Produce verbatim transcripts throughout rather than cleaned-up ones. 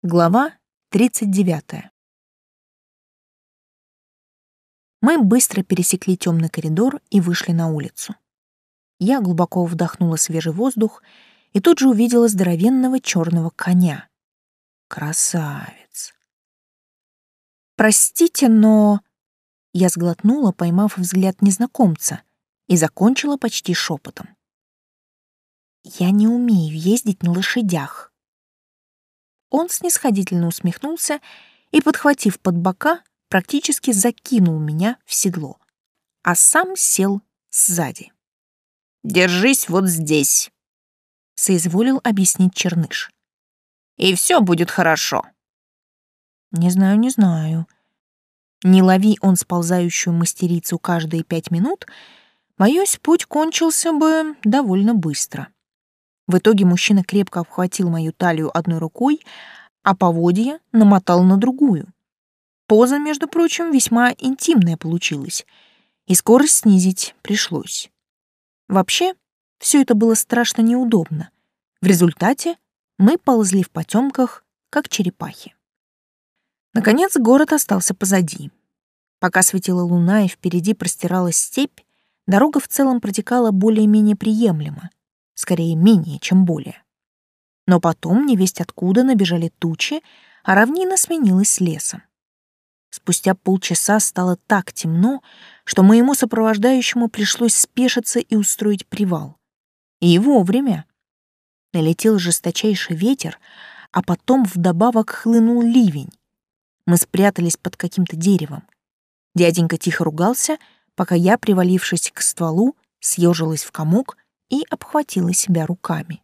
Глава тридцать девятая. Мы быстро пересекли темный коридор и вышли на улицу. Я глубоко вдохнула свежий воздух и тут же увидела здоровенного черного коня. Красавец. «Простите, но...» Я сглотнула, поймав взгляд незнакомца, и закончила почти шепотом. «Я не умею ездить на лошадях». Он снисходительно усмехнулся и, подхватив под бока, практически закинул меня в седло, а сам сел сзади. «Держись вот здесь», — соизволил объяснить Черныш. «И все будет хорошо». «Не знаю, не знаю». Не лови он сползающую мастерицу каждые пять минут, боюсь, путь кончился бы довольно быстро. В итоге мужчина крепко обхватил мою талию одной рукой, а поводья намотал на другую. Поза, между прочим, весьма интимная получилась, и скорость снизить пришлось. Вообще, все это было страшно неудобно. В результате мы ползли в потемках, как черепахи. Наконец город остался позади. Пока светила луна и впереди простиралась степь, дорога в целом протекала более-менее приемлемо. Скорее, менее, чем более. Но потом невесть откуда набежали тучи, а равнина сменилась лесом. Спустя полчаса стало так темно, что моему сопровождающему пришлось спешиться и устроить привал. И вовремя. Налетел жесточайший ветер, а потом вдобавок хлынул ливень. Мы спрятались под каким-то деревом. Дяденька тихо ругался, пока я, привалившись к стволу, съежилась в комок и обхватила себя руками.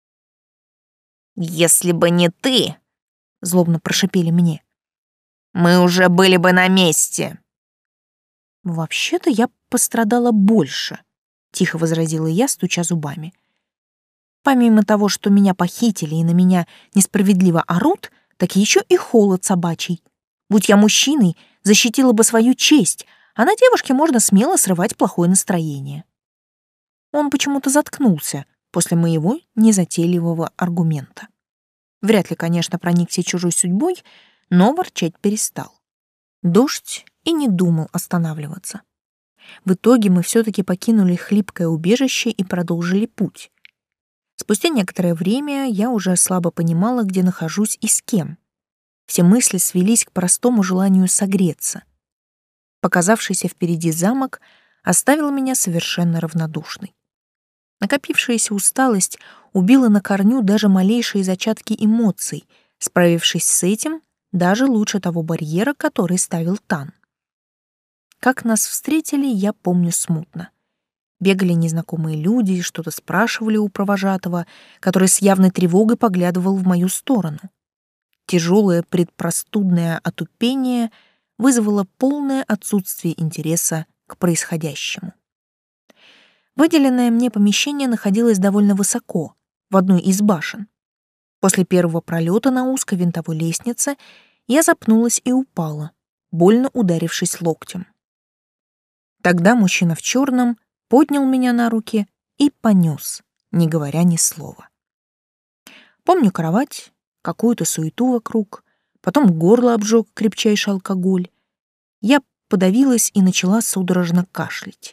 «Если бы не ты», — злобно прошипели мне, — «мы уже были бы на месте». «Вообще-то я пострадала больше», — тихо возразила я, стуча зубами. «Помимо того, что меня похитили и на меня несправедливо орут, так еще и холод собачий. Будь я мужчиной, защитила бы свою честь, а на девушке можно смело срывать плохое настроение». Он почему-то заткнулся после моего незатейливого аргумента. Вряд ли, конечно, проникся чужой судьбой, но ворчать перестал. Дождь и не думал останавливаться. В итоге мы все-таки покинули хлипкое убежище и продолжили путь. Спустя некоторое время я уже слабо понимала, где нахожусь и с кем. Все мысли свелись к простому желанию согреться. Показавшийся впереди замок оставил меня совершенно равнодушной. Накопившаяся усталость убила на корню даже малейшие зачатки эмоций, справившись с этим даже лучше того барьера, который ставил Тан. Как нас встретили, я помню смутно. Бегали незнакомые люди, что-то спрашивали у провожатого, который с явной тревогой поглядывал в мою сторону. Тяжелое предпростудное отупение вызвало полное отсутствие интереса к происходящему. Выделенное мне помещение находилось довольно высоко, в одной из башен. После первого пролета на узкой винтовой лестнице я запнулась и упала, больно ударившись локтем. Тогда мужчина в черном поднял меня на руки и понес, не говоря ни слова. Помню кровать, какую-то суету вокруг, потом горло обжег крепчайший алкоголь. Я подавилась и начала судорожно кашлять.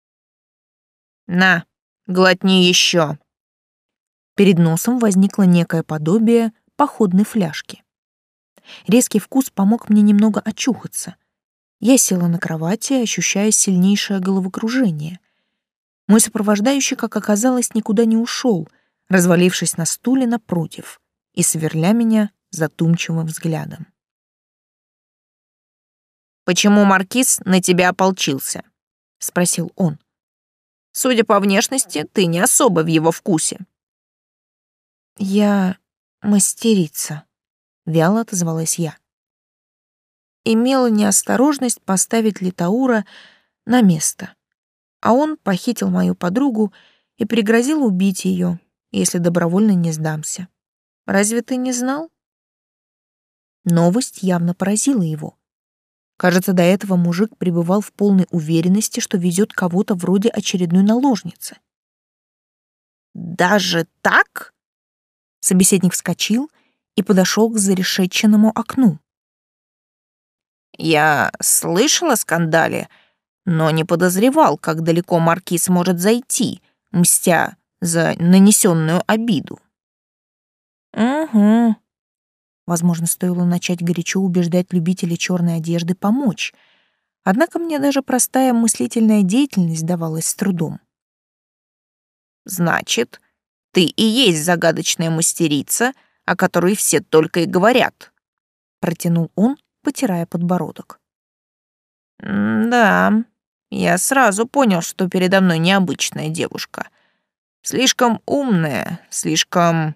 «На, глотни еще!» Перед носом возникло некое подобие походной фляжки. Резкий вкус помог мне немного очухаться. Я села на кровати, ощущая сильнейшее головокружение. Мой сопровождающий, как оказалось, никуда не ушел, развалившись на стуле напротив и сверля меня задумчивым взглядом. «Почему маркиз на тебя ополчился?» — спросил он. «Судя по внешности, ты не особо в его вкусе». «Я мастерица», — вяло отозвалась я. Имела неосторожность поставить Литаура на место, а он похитил мою подругу и пригрозил убить ее, если добровольно не сдамся. Разве ты не знал? Новость явно поразила его. Кажется, до этого мужик пребывал в полной уверенности, что везет кого-то вроде очередной наложницы. «Даже так?» Собеседник вскочил и подошел к зарешетченному окну. «Я слышал о скандале, но не подозревал, как далеко маркиз может зайти, мстя за нанесенную обиду». «Угу». Возможно, стоило начать горячо убеждать любителей черной одежды помочь. Однако мне даже простая мыслительная деятельность давалась с трудом. «Значит, ты и есть загадочная мастерица, о которой все только и говорят», — протянул он, потирая подбородок. «Да, я сразу понял, что передо мной необычная девушка. Слишком умная, слишком...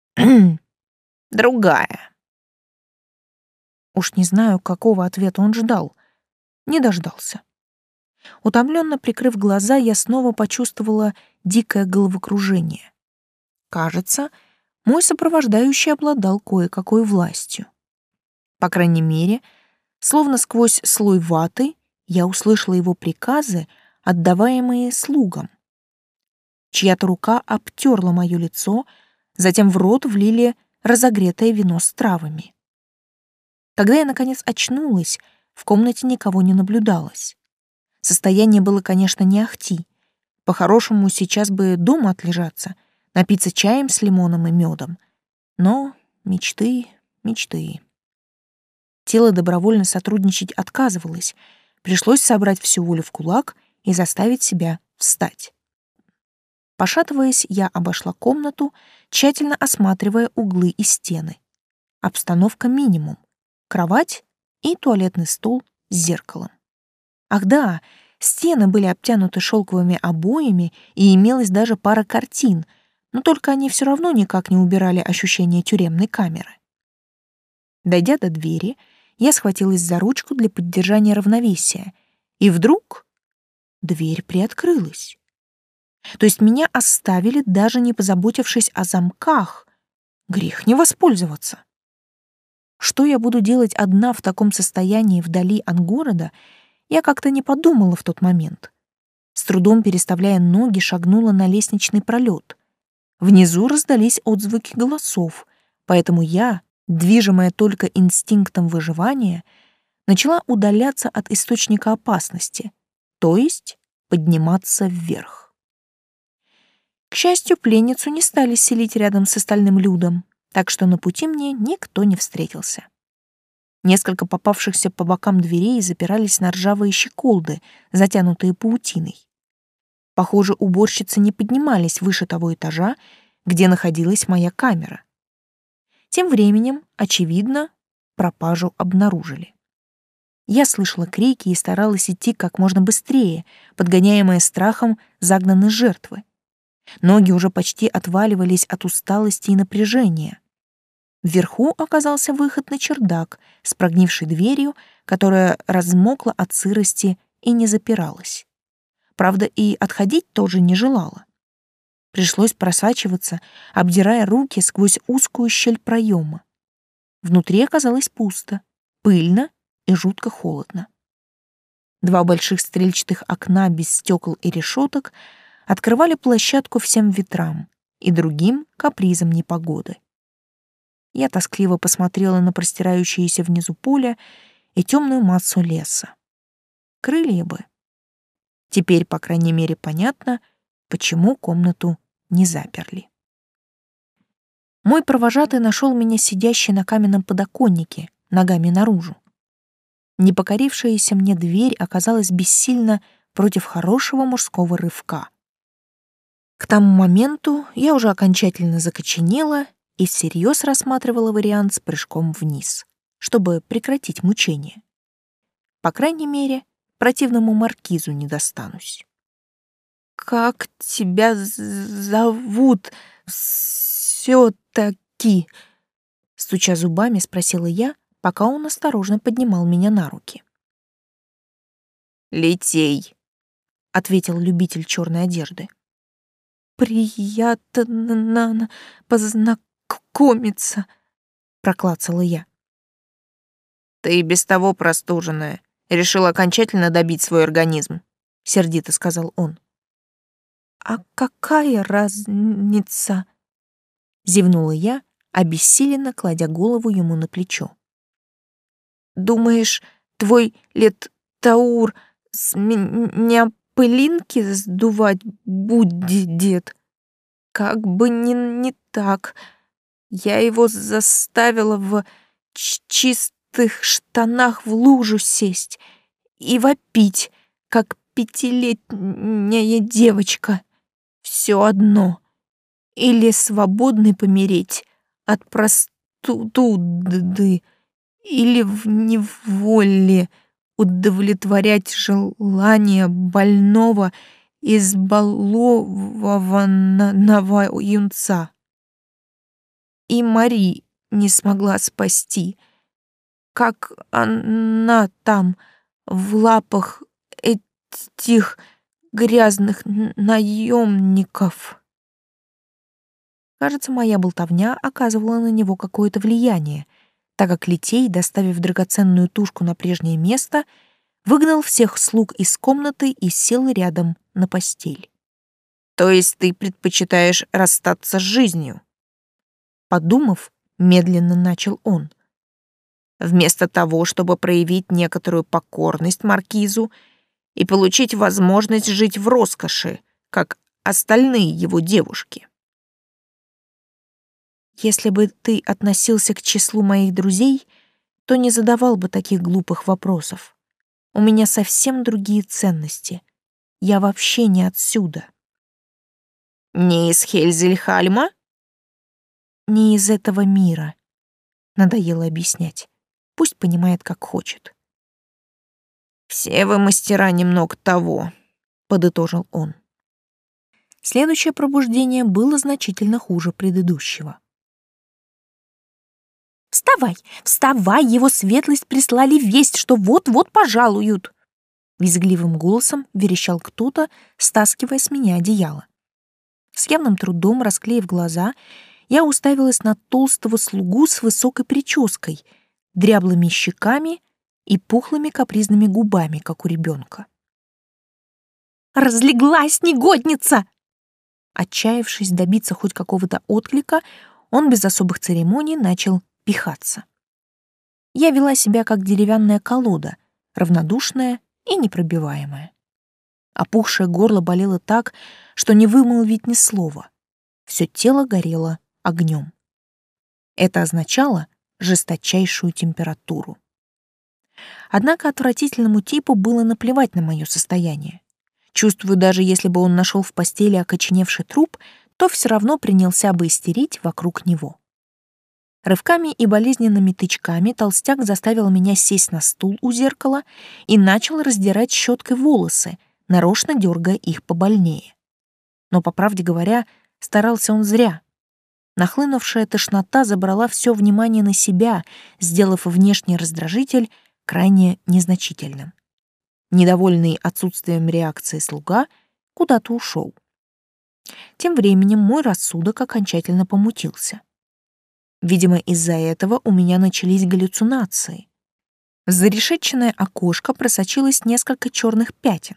другая». Уж не знаю, какого ответа он ждал. Не дождался. Утомленно прикрыв глаза, я снова почувствовала дикое головокружение. Кажется, мой сопровождающий обладал кое-какой властью. По крайней мере, словно сквозь слой ваты, я услышала его приказы, отдаваемые слугам. Чья-то рука обтерла мое лицо, затем в рот влили разогретое вино с травами. Когда я, наконец, очнулась, в комнате никого не наблюдалось. Состояние было, конечно, не ахти. По-хорошему, сейчас бы дома отлежаться, напиться чаем с лимоном и медом. Но мечты, мечты. Тело добровольно сотрудничать отказывалось. Пришлось собрать всю волю в кулак и заставить себя встать. Пошатываясь, я обошла комнату, тщательно осматривая углы и стены. Обстановка минимум. Кровать и туалетный стол с зеркалом. Ах да, стены были обтянуты шелковыми обоями, и имелась даже пара картин, но только они все равно никак не убирали ощущение тюремной камеры. Дойдя до двери, я схватилась за ручку для поддержания равновесия, и вдруг дверь приоткрылась. То есть меня оставили, даже не позаботившись о замках. Грех не воспользоваться. Что я буду делать одна в таком состоянии вдали от города, я как-то не подумала в тот момент. С трудом переставляя ноги, шагнула на лестничный пролет. Внизу раздались отзвуки голосов, поэтому я, движимая только инстинктом выживания, начала удаляться от источника опасности, то есть подниматься вверх. К счастью, пленницу не стали селить рядом с остальным людом, так что на пути мне никто не встретился. Несколько попавшихся по бокам дверей запирались на ржавые щеколды, затянутые паутиной. Похоже, уборщицы не поднимались выше того этажа, где находилась моя камера. Тем временем, очевидно, пропажу обнаружили. Я слышала крики и старалась идти как можно быстрее, подгоняемая страхом загнанной жертвы. Ноги уже почти отваливались от усталости и напряжения. Вверху оказался выход на чердак с прогнившей дверью, которая размокла от сырости и не запиралась. Правда, и отходить тоже не желала. Пришлось просачиваться, обдирая руки сквозь узкую щель проема. Внутри оказалось пусто, пыльно и жутко холодно. Два больших стрельчатых окна без стекол и решеток открывали площадку всем ветрам и другим капризам непогоды. Я тоскливо посмотрела на простирающееся внизу поле и темную массу леса. Крылья бы. Теперь, по крайней мере, понятно, почему комнату не заперли. Мой провожатый нашел меня сидящей на каменном подоконнике, ногами наружу. Непокорившаяся мне дверь оказалась бессильна против хорошего мужского рывка. К тому моменту я уже окончательно закоченела и всерьез рассматривала вариант с прыжком вниз, чтобы прекратить мучение. По крайней мере, противному маркизу не достанусь. «Как тебя зовут всё-таки?» Стуча зубами, спросила я, пока он осторожно поднимал меня на руки. «Литей», — ответил любитель черной одежды. «Приятно познакомиться», — проклацала я. «Ты и без того простуженная. Решил окончательно добить свой организм», — сердито сказал он. «А какая разница?» — зевнула я, обессиленно кладя голову ему на плечо. «Думаешь, твой Лет-Таур с меня пылинки сдувать будет? Как бы не, не так. Я его заставила в ч- чистых штанах в лужу сесть и вопить, как пятилетняя девочка. Все одно. Или свободной помереть от простуды, или в неволе удовлетворять желание больного, избалованного юнца. И Мари не смогла спасти. Как она там в лапах этих грязных наемников? Кажется, моя болтовня оказывала на него какое-то влияние, так как Литей, доставив драгоценную тушку на прежнее место, выгнал всех слуг из комнаты и сел рядом на постель. «То есть ты предпочитаешь расстаться с жизнью?» Подумав, медленно начал он. «Вместо того, чтобы проявить некоторую покорность маркизу и получить возможность жить в роскоши, как остальные его девушки». Если бы ты относился к числу моих друзей, то не задавал бы таких глупых вопросов. У меня совсем другие ценности. Я вообще не отсюда. Не из Хельзельхальма? Не из этого мира. Надоело объяснять. Пусть понимает, как хочет. «Все вы мастера немного того», — подытожил он. Следующее пробуждение было значительно хуже предыдущего. «Вставай, вставай, его светлость прислали весть, что вот-вот пожалуют!» Визгливым голосом верещал кто-то, стаскивая с меня одеяло. С явным трудом расклеив глаза, я уставилась на толстого слугу с высокой прической, дряблыми щеками и пухлыми капризными губами, как у ребенка. «Разлеглась, негодница!» Отчаявшись добиться хоть какого-то отклика, он без особых церемоний начал пихаться. Я вела себя как деревянная колода, равнодушная и непробиваемая. Опухшее горло болело так, что не вымолвить ни слова. Все тело горело огнем. Это означало жесточайшую температуру. Однако отвратительному типу было наплевать на мое состояние. Чувствую, даже если бы он нашел в постели окоченевший труп, то все равно принялся бы истерить вокруг него. Рывками и болезненными тычками толстяк заставил меня сесть на стул у зеркала и начал раздирать щеткой волосы, нарочно дергая их побольнее. Но, по правде говоря, старался он зря. Нахлынувшая тошнота забрала все внимание на себя, сделав внешний раздражитель крайне незначительным. Недовольный отсутствием реакции слуга куда-то ушел. Тем временем мой рассудок окончательно помутился. Видимо, из-за этого у меня начались галлюцинации. В зарешетченное окошко просочилось несколько черных пятен.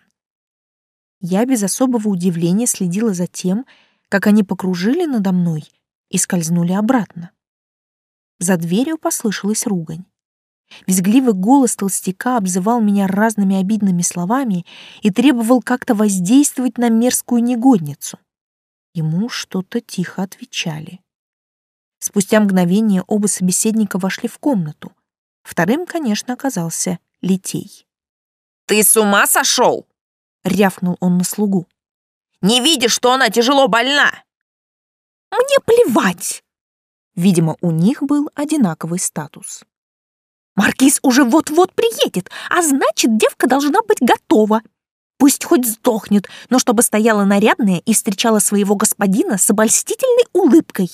Я без особого удивления следила за тем, как они покружили надо мной и скользнули обратно. За дверью послышалась ругань. Визгливый голос толстяка обзывал меня разными обидными словами и требовал как-то воздействовать на мерзкую негодницу. Ему что-то тихо отвечали. Спустя мгновение оба собеседника вошли в комнату. Вторым, конечно, оказался Литей. «Ты с ума сошел?» — рявкнул он на слугу. «Не видишь, что она тяжело больна?» «Мне плевать!» Видимо, у них был одинаковый статус. «Маркиз уже вот-вот приедет, а значит, девка должна быть готова. Пусть хоть сдохнет, но чтобы стояла нарядная и встречала своего господина с обольстительной улыбкой».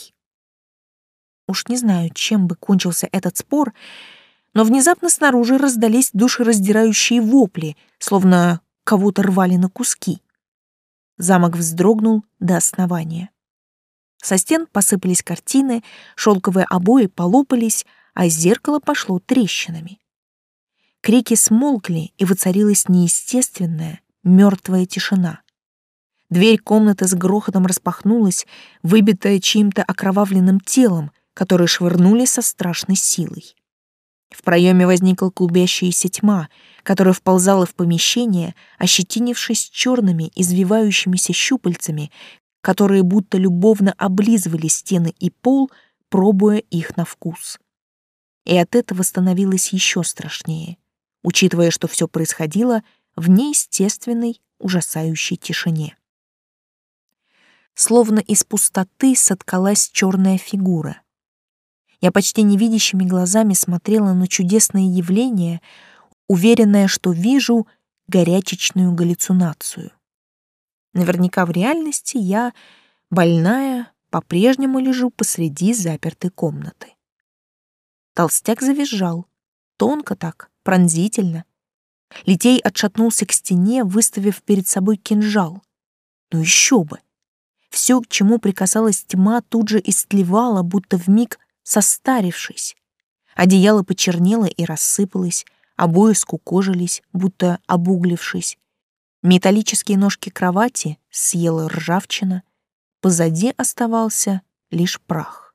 Уж не знаю, чем бы кончился этот спор, но внезапно снаружи раздались душераздирающие вопли, словно кого-то рвали на куски. Замок вздрогнул до основания. Со стен посыпались картины, шелковые обои полопались, а зеркало пошло трещинами. Крики смолкли, и воцарилась неестественная, мертвая тишина. Дверь комнаты с грохотом распахнулась, выбитая чьим-то окровавленным телом, которые швырнули со страшной силой. В проеме возникла клубящаяся тьма, которая вползала в помещение, ощетинившись черными извивающимися щупальцами, которые будто любовно облизывали стены и пол, пробуя их на вкус. И от этого становилось еще страшнее, учитывая, что все происходило в неестественной, ужасающей тишине. Словно из пустоты соткалась черная фигура. Я почти невидящими глазами смотрела на чудесное явление, уверенная, что вижу горячечную галлюцинацию. Наверняка в реальности я, больная, по-прежнему лежу посреди запертой комнаты. Толстяк завизжал, тонко так, пронзительно. Литей отшатнулся к стене, выставив перед собой кинжал. Ну еще бы! Все, к чему прикасалась тьма, тут же истлевало, будто вмиг состарившись. Одеяло почернело и рассыпалось, обои скукожились, будто обуглившись. Металлические ножки кровати съела ржавчина, позади оставался лишь прах.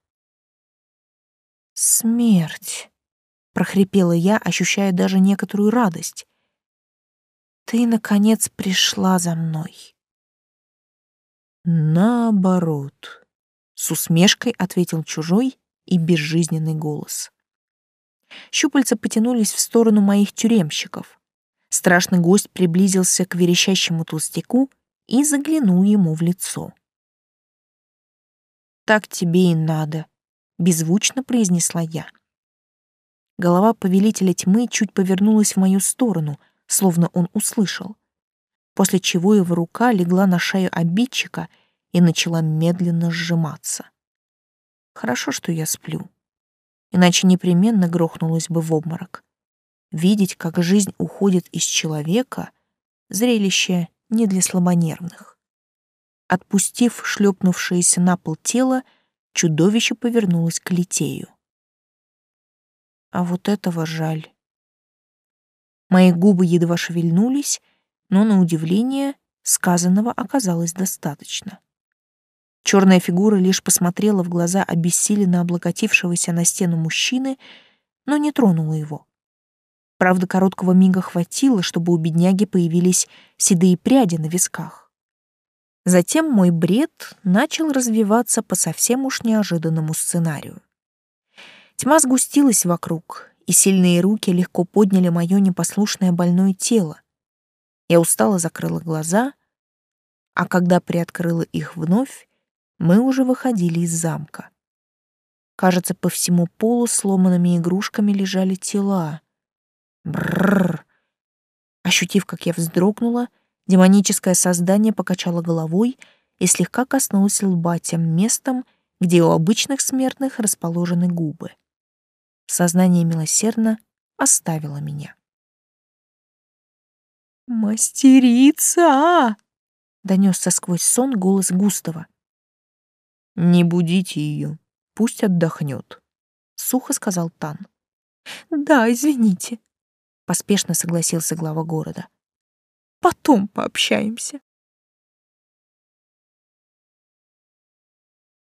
«Смерть!» — прохрипела я, ощущая даже некоторую радость. «Ты, наконец, пришла за мной». «Наоборот», — с усмешкой ответил чужой и безжизненный голос. Щупальца потянулись в сторону моих тюремщиков. Страшный гость приблизился к верещащему толстяку и заглянул ему в лицо. «Так тебе и надо», — беззвучно произнесла я. Голова повелителя тьмы чуть повернулась в мою сторону, словно он услышал, после чего его рука легла на шею обидчика и начала медленно сжиматься. Хорошо, что я сплю, иначе непременно грохнулась бы в обморок. Видеть, как жизнь уходит из человека, зрелище не для слабонервных. Отпустив шлепнувшееся на пол тело, чудовище повернулось к Литею. А вот этого жаль. Мои губы едва шевельнулись, но, на удивление, сказанного оказалось достаточно. Черная фигура лишь посмотрела в глаза обессиленно облокотившегося на стену мужчины, но не тронула его. Правда, короткого мига хватило, чтобы у бедняги появились седые пряди на висках. Затем мой бред начал развиваться по совсем уж неожиданному сценарию. Тьма сгустилась вокруг, и сильные руки легко подняли мое непослушное больное тело. Я устало закрыла глаза, а когда приоткрыла их вновь, мы уже выходили из замка. Кажется, по всему полу сломанными игрушками лежали тела. Бррр. Ощутив, как я вздрогнула, демоническое создание покачало головой и слегка коснулось лба тем местом, где у обычных смертных расположены губы. Сознание милосердно оставило меня. «Мастерица!» — донесся сквозь сон голос Густава. «Не будите ее, пусть отдохнет», — сухо сказал Тан. «Да, извините», — поспешно согласился глава города. «Потом пообщаемся».